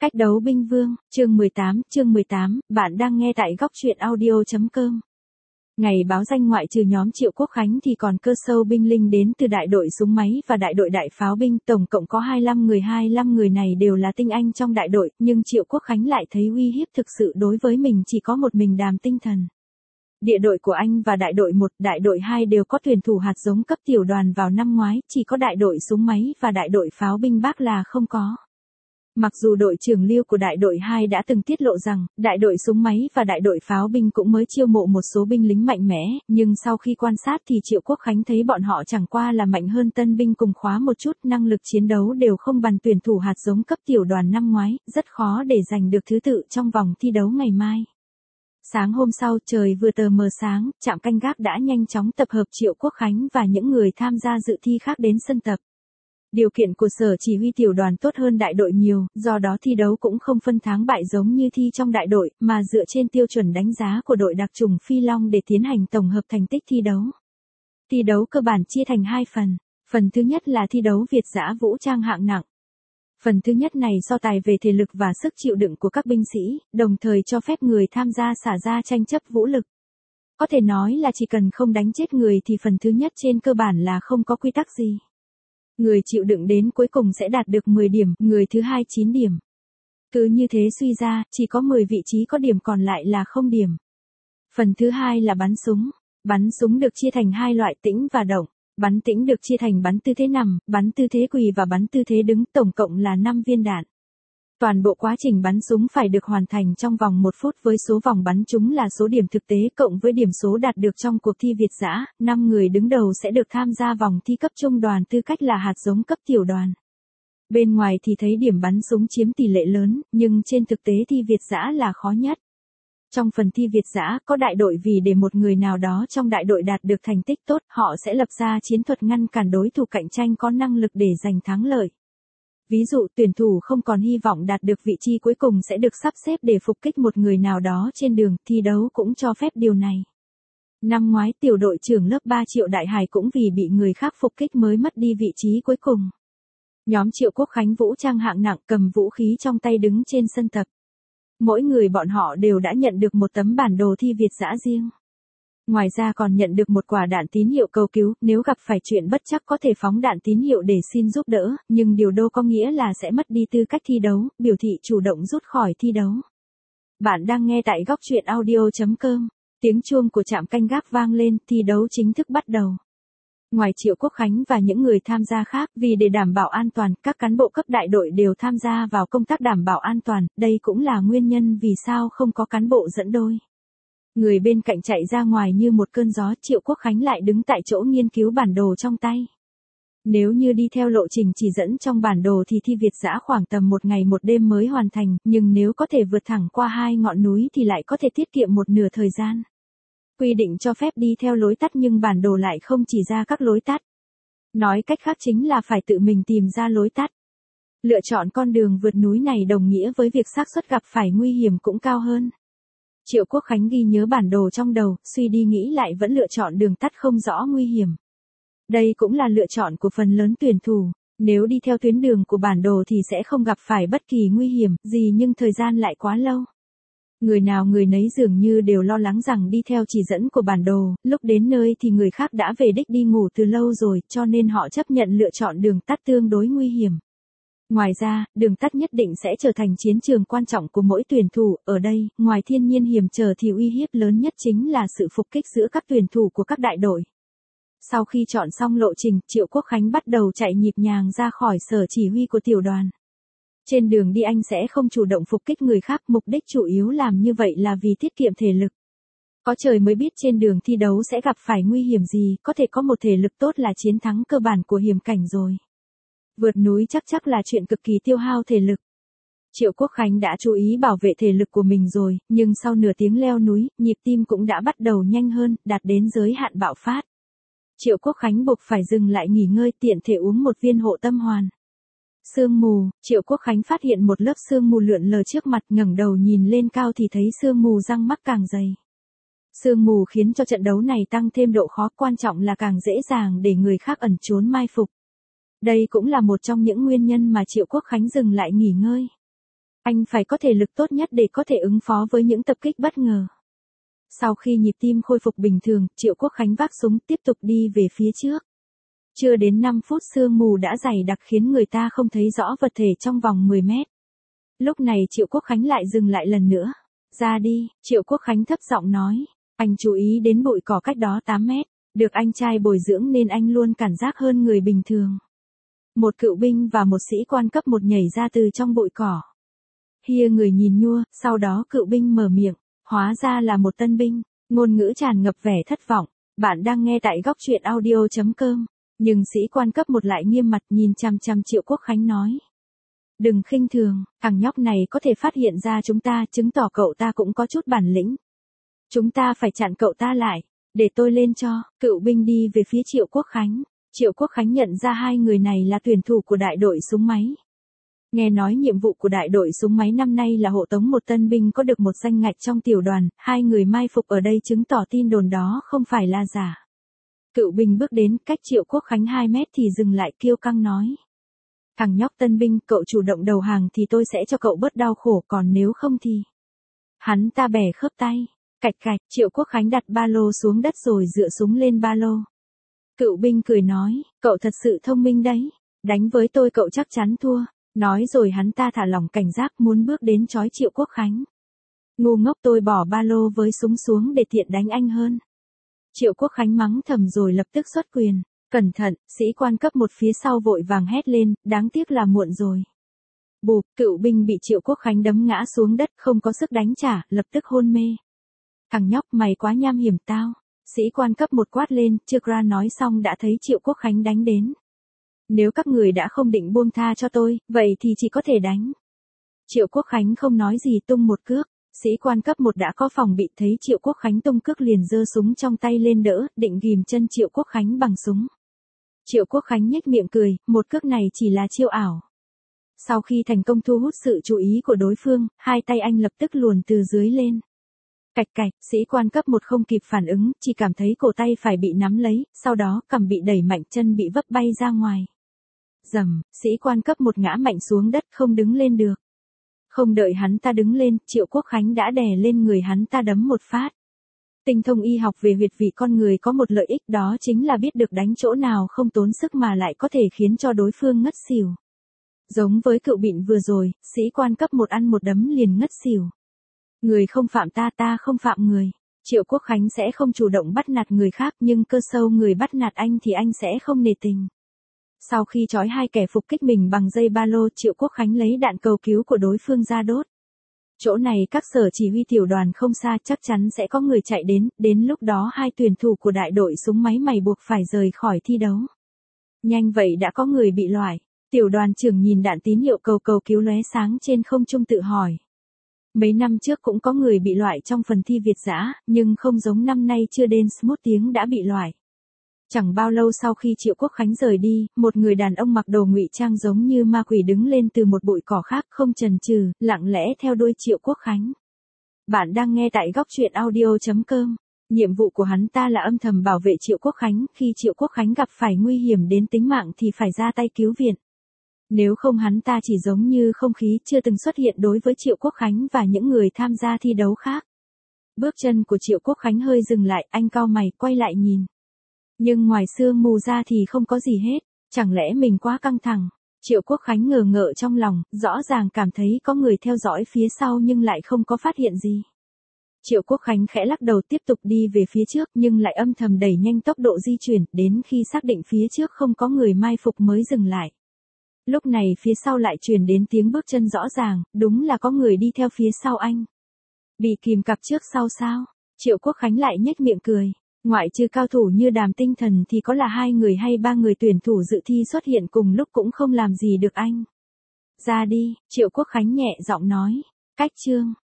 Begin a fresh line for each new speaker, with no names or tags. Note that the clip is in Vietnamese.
Cách đấu binh vương, chương 18, bạn đang nghe tại góc truyện audio.com. Ngày báo danh ngoại trừ nhóm Triệu Quốc Khánh thì còn cơ sâu binh linh đến từ đại đội súng máy và đại đội đại pháo binh, tổng cộng có 25 người này đều là tinh anh trong đại đội, nhưng Triệu Quốc Khánh lại thấy uy hiếp thực sự đối với mình chỉ có một mình Đàm Tinh Thần. Địa đội của anh và đại đội 1, đại đội 2 đều có tuyển thủ hạt giống cấp tiểu đoàn vào năm ngoái, chỉ có đại đội súng máy và đại đội pháo binh Bắc là không có. Mặc dù đội trưởng Lưu của đại đội 2 đã từng tiết lộ rằng, đại đội súng máy và đại đội pháo binh cũng mới chiêu mộ một số binh lính mạnh mẽ, nhưng sau khi quan sát thì Triệu Quốc Khánh thấy bọn họ chẳng qua là mạnh hơn tân binh cùng khóa một chút, năng lực chiến đấu đều không bằng tuyển thủ hạt giống cấp tiểu đoàn năm ngoái, rất khó để giành được thứ tự trong vòng thi đấu ngày mai. Sáng hôm sau, trời vừa tờ mờ sáng, trạm canh gác đã nhanh chóng tập hợp Triệu Quốc Khánh và những người tham gia dự thi khác đến sân tập. Điều kiện của sở chỉ huy tiểu đoàn tốt hơn đại đội nhiều, do đó thi đấu cũng không phân thắng bại giống như thi trong đại đội, mà dựa trên tiêu chuẩn đánh giá của đội đặc chủng Phi Long để tiến hành tổng hợp thành tích thi đấu. Thi đấu cơ bản chia thành 2 phần. Phần thứ nhất là thi đấu Việt dã vũ trang hạng nặng. Phần thứ nhất này so tài về thể lực và sức chịu đựng của các binh sĩ, đồng thời cho phép người tham gia xả ra tranh chấp vũ lực. Có thể nói là chỉ cần không đánh chết người thì phần thứ nhất trên cơ bản là không có quy tắc gì. Người chịu đựng đến cuối cùng sẽ đạt được 10 điểm, người thứ hai 9 điểm. Cứ như thế suy ra, chỉ có 10 vị trí có điểm còn lại là không điểm. Phần thứ hai là bắn súng. Bắn súng được chia thành 2 loại tĩnh và động. Bắn tĩnh được chia thành bắn tư thế nằm, bắn tư thế quỳ và bắn tư thế đứng, tổng cộng là 5 viên đạn. Toàn bộ quá trình bắn súng phải được hoàn thành trong vòng 1 phút với số vòng bắn trúng là số điểm thực tế cộng với điểm số đạt được trong cuộc thi Việt dã. 5 người đứng đầu sẽ được tham gia vòng thi cấp trung đoàn tư cách là hạt giống cấp tiểu đoàn. Bên ngoài thì thấy điểm bắn súng chiếm tỷ lệ lớn, nhưng trên thực tế thi Việt dã là khó nhất. Trong phần thi Việt dã, có đại đội vì để một người nào đó trong đại đội đạt được thành tích tốt, họ sẽ lập ra chiến thuật ngăn cản đối thủ cạnh tranh có năng lực để giành thắng lợi. Ví dụ, tuyển thủ không còn hy vọng đạt được vị trí cuối cùng sẽ được sắp xếp để phục kích một người nào đó trên đường, thi đấu cũng cho phép điều này. Năm ngoái tiểu đội trưởng lớp 3 Triệu Đại Hải cũng vì bị người khác phục kích mới mất đi vị trí cuối cùng. Nhóm Triệu Quốc Khánh vũ trang hạng nặng cầm vũ khí trong tay đứng trên sân tập. Mỗi người bọn họ đều đã nhận được một tấm bản đồ thi Việt dã riêng. Ngoài ra còn nhận được một quả đạn tín hiệu cầu cứu, nếu gặp phải chuyện bất trắc có thể phóng đạn tín hiệu để xin giúp đỡ, nhưng điều đâu có nghĩa là sẽ mất đi tư cách thi đấu, biểu thị chủ động rút khỏi thi đấu. Bạn đang nghe tại góc truyện audio.com, tiếng chuông của trạm canh gác vang lên, thi đấu chính thức bắt đầu. Ngoài Triệu Quốc Khánh và những người tham gia khác, vì để đảm bảo an toàn, các cán bộ cấp đại đội đều tham gia vào công tác đảm bảo an toàn, đây cũng là nguyên nhân vì sao không có cán bộ dẫn đôi. Người bên cạnh chạy ra ngoài như một cơn gió, Triệu Quốc Khánh lại đứng tại chỗ nghiên cứu bản đồ trong tay. Nếu như đi theo lộ trình chỉ dẫn trong bản đồ thì thi Việt dã khoảng tầm 1 ngày 1 đêm mới hoàn thành, nhưng nếu có thể vượt thẳng qua 2 ngọn núi thì lại có thể tiết kiệm một nửa thời gian. Quy định cho phép đi theo lối tắt nhưng bản đồ lại không chỉ ra các lối tắt. Nói cách khác chính là phải tự mình tìm ra lối tắt. Lựa chọn con đường vượt núi này đồng nghĩa với việc xác suất gặp phải nguy hiểm cũng cao hơn. Triệu Quốc Khánh ghi nhớ bản đồ trong đầu, suy đi nghĩ lại vẫn lựa chọn đường tắt không rõ nguy hiểm. Đây cũng là lựa chọn của phần lớn tuyển thủ, nếu đi theo tuyến đường của bản đồ thì sẽ không gặp phải bất kỳ nguy hiểm gì nhưng thời gian lại quá lâu. Người nào người nấy dường như đều lo lắng rằng đi theo chỉ dẫn của bản đồ, lúc đến nơi thì người khác đã về đích đi ngủ từ lâu rồi, cho nên họ chấp nhận lựa chọn đường tắt tương đối nguy hiểm. Ngoài ra, đường tắt nhất định sẽ trở thành chiến trường quan trọng của mỗi tuyển thủ, ở đây, ngoài thiên nhiên hiểm trở thì uy hiếp lớn nhất chính là sự phục kích giữa các tuyển thủ của các đại đội. Sau khi chọn xong lộ trình, Triệu Quốc Khánh bắt đầu chạy nhịp nhàng ra khỏi sở chỉ huy của tiểu đoàn. Trên đường đi anh sẽ không chủ động phục kích người khác, mục đích chủ yếu làm như vậy là vì tiết kiệm thể lực. Có trời mới biết trên đường thi đấu sẽ gặp phải nguy hiểm gì, có thể có một thể lực tốt là chiến thắng cơ bản của hiểm cảnh rồi. Vượt núi chắc là chuyện cực kỳ tiêu hao thể lực. Triệu Quốc Khánh đã chú ý bảo vệ thể lực của mình rồi, nhưng sau nửa tiếng leo núi, nhịp tim cũng đã bắt đầu nhanh hơn, đạt đến giới hạn bạo phát. Triệu Quốc Khánh buộc phải dừng lại nghỉ ngơi, tiện thể uống một viên hộ tâm hoàn. Sương mù, Triệu Quốc Khánh phát hiện một lớp sương mù lượn lờ trước mặt, ngẩng đầu nhìn lên cao thì thấy sương mù răng mắc càng dày. Sương mù khiến cho trận đấu này tăng thêm độ khó, quan trọng là càng dễ dàng để người khác ẩn trốn mai phục. Đây cũng là một trong những nguyên nhân mà Triệu Quốc Khánh dừng lại nghỉ ngơi. Anh phải có thể lực tốt nhất để có thể ứng phó với những tập kích bất ngờ. Sau khi nhịp tim khôi phục bình thường, Triệu Quốc Khánh vác súng tiếp tục đi về phía trước. Chưa đến 5 phút sương mù đã dày đặc khiến người ta không thấy rõ vật thể trong vòng 10 mét. Lúc này Triệu Quốc Khánh lại dừng lại lần nữa. Ra đi, Triệu Quốc Khánh thấp giọng nói. Anh chú ý đến bụi cỏ cách đó 8 mét. Được anh trai bồi dưỡng nên anh luôn cảnh giác hơn người bình thường. Một cựu binh và một sĩ quan cấp 1 nhảy ra từ trong bụi cỏ. Hia người nhìn nhua, sau đó cựu binh mở miệng. Hóa ra là một tân binh. Ngôn ngữ tràn ngập vẻ thất vọng. Bạn đang nghe tại góc truyện audio.com. Nhưng sĩ quan cấp 1 lại nghiêm mặt nhìn chằm chằm Triệu Quốc Khánh nói. Đừng khinh thường, thằng nhóc này có thể phát hiện ra chúng ta, chứng tỏ cậu ta cũng có chút bản lĩnh. Chúng ta phải chặn cậu ta lại, để tôi lên cho. Cựu binh đi về phía Triệu Quốc Khánh. Triệu Quốc Khánh nhận ra hai người này là tuyển thủ của đại đội súng máy. Nghe nói nhiệm vụ của đại đội súng máy năm nay là hộ tống một tân binh có được một danh ngạch trong tiểu đoàn, hai người mai phục ở đây chứng tỏ tin đồn đó không phải là giả. Cựu binh bước đến cách Triệu Quốc Khánh 2 mét thì dừng lại kiêu căng nói. Thằng nhóc tân binh, cậu chủ động đầu hàng thì tôi sẽ cho cậu bớt đau khổ, còn nếu không thì... Hắn ta bẻ khớp tay. Cạch cạch, Triệu Quốc Khánh đặt ba lô xuống đất rồi dựa súng lên ba lô. Cựu binh cười nói, cậu thật sự thông minh đấy. Đánh với tôi cậu chắc chắn thua. Nói rồi hắn ta thả lỏng cảnh giác muốn bước đến trói Triệu Quốc Khánh. Ngu ngốc, tôi bỏ ba lô với súng xuống để tiện đánh anh hơn. Triệu Quốc Khánh mắng thầm rồi lập tức xuất quyền. Cẩn thận, sĩ quan cấp 1 phía sau vội vàng hét lên, đáng tiếc là muộn rồi. Bụp, cựu binh bị Triệu Quốc Khánh đấm ngã xuống đất, không có sức đánh trả, lập tức hôn mê. Thằng nhóc mày quá nham hiểm tao. Sĩ quan cấp 1 quát lên, chưa ra nói xong đã thấy Triệu Quốc Khánh đánh đến. Nếu các người đã không định buông tha cho tôi, vậy thì chỉ có thể đánh. Triệu Quốc Khánh không nói gì tung một cước. Sĩ quan cấp 1 đã có phòng bị, thấy Triệu Quốc Khánh tung cước liền giơ súng trong tay lên đỡ, định ghim chân Triệu Quốc Khánh bằng súng. Triệu Quốc Khánh nhếch miệng cười, một cước này chỉ là chiêu ảo. Sau khi thành công thu hút sự chú ý của đối phương, hai tay anh lập tức luồn từ dưới lên. Cạch cạch, sĩ quan cấp 1 không kịp phản ứng, chỉ cảm thấy cổ tay phải bị nắm lấy, sau đó cằm bị đẩy mạnh, chân bị vấp bay ra ngoài. Rầm, sĩ quan cấp 1 ngã mạnh xuống đất không đứng lên được. Không đợi hắn ta đứng lên, Triệu Quốc Khánh đã đè lên người hắn ta đấm một phát. Tinh thông y học về huyệt vị con người có một lợi ích, đó chính là biết được đánh chỗ nào không tốn sức mà lại có thể khiến cho đối phương ngất xỉu. Giống với cựu bịn vừa rồi, sĩ quan cấp 1 ăn một đấm liền ngất xỉu. Người không phạm ta, ta không phạm người. Triệu Quốc Khánh sẽ không chủ động bắt nạt người khác, nhưng cơ sâu người bắt nạt anh thì anh sẽ không nề tình. Sau khi trói hai kẻ phục kích mình bằng dây ba lô, Triệu Quốc Khánh lấy đạn cầu cứu của đối phương ra đốt. Chỗ này các sở chỉ huy tiểu đoàn không xa, chắc chắn sẽ có người chạy đến lúc đó hai tuyển thủ của đại đội súng máy mày buộc phải rời khỏi thi đấu. Nhanh vậy đã có người bị loại. Tiểu đoàn trưởng nhìn đạn tín hiệu cầu cứu lóe sáng trên không trung tự hỏi. Mấy năm trước cũng có người bị loại trong phần thi Việt dã, nhưng không giống năm nay chưa đến 1 tiếng đã bị loại. Chẳng bao lâu sau khi Triệu Quốc Khánh rời đi, một người đàn ông mặc đồ ngụy trang giống như ma quỷ đứng lên từ một bụi cỏ khác, không chần chừ, lặng lẽ theo đuôi Triệu Quốc Khánh. Bạn đang nghe tại góc truyện audio.com. Nhiệm vụ của hắn ta là âm thầm bảo vệ Triệu Quốc Khánh, khi Triệu Quốc Khánh gặp phải nguy hiểm đến tính mạng thì phải ra tay cứu viện. Nếu không hắn ta chỉ giống như không khí chưa từng xuất hiện đối với Triệu Quốc Khánh và những người tham gia thi đấu khác. Bước chân của Triệu Quốc Khánh hơi dừng lại, anh cau mày, quay lại nhìn. Nhưng ngoài sương mù ra thì không có gì hết, chẳng lẽ mình quá căng thẳng? Triệu Quốc Khánh ngờ ngợ trong lòng, rõ ràng cảm thấy có người theo dõi phía sau nhưng lại không có phát hiện gì. Triệu Quốc Khánh khẽ lắc đầu tiếp tục đi về phía trước nhưng lại âm thầm đẩy nhanh tốc độ di chuyển, đến khi xác định phía trước không có người mai phục mới dừng lại. Lúc này phía sau lại truyền đến tiếng bước chân rõ ràng, đúng là có người đi theo phía sau anh. Bị kìm cặp trước sau sao? Triệu Quốc Khánh lại nhếch miệng cười. Ngoại trừ cao thủ như Đàm Tinh Thần thì có là 2 người hay 3 người tuyển thủ dự thi xuất hiện cùng lúc cũng không làm gì được anh. Ra đi, Triệu Quốc Khánh nhẹ giọng nói. Cách chương.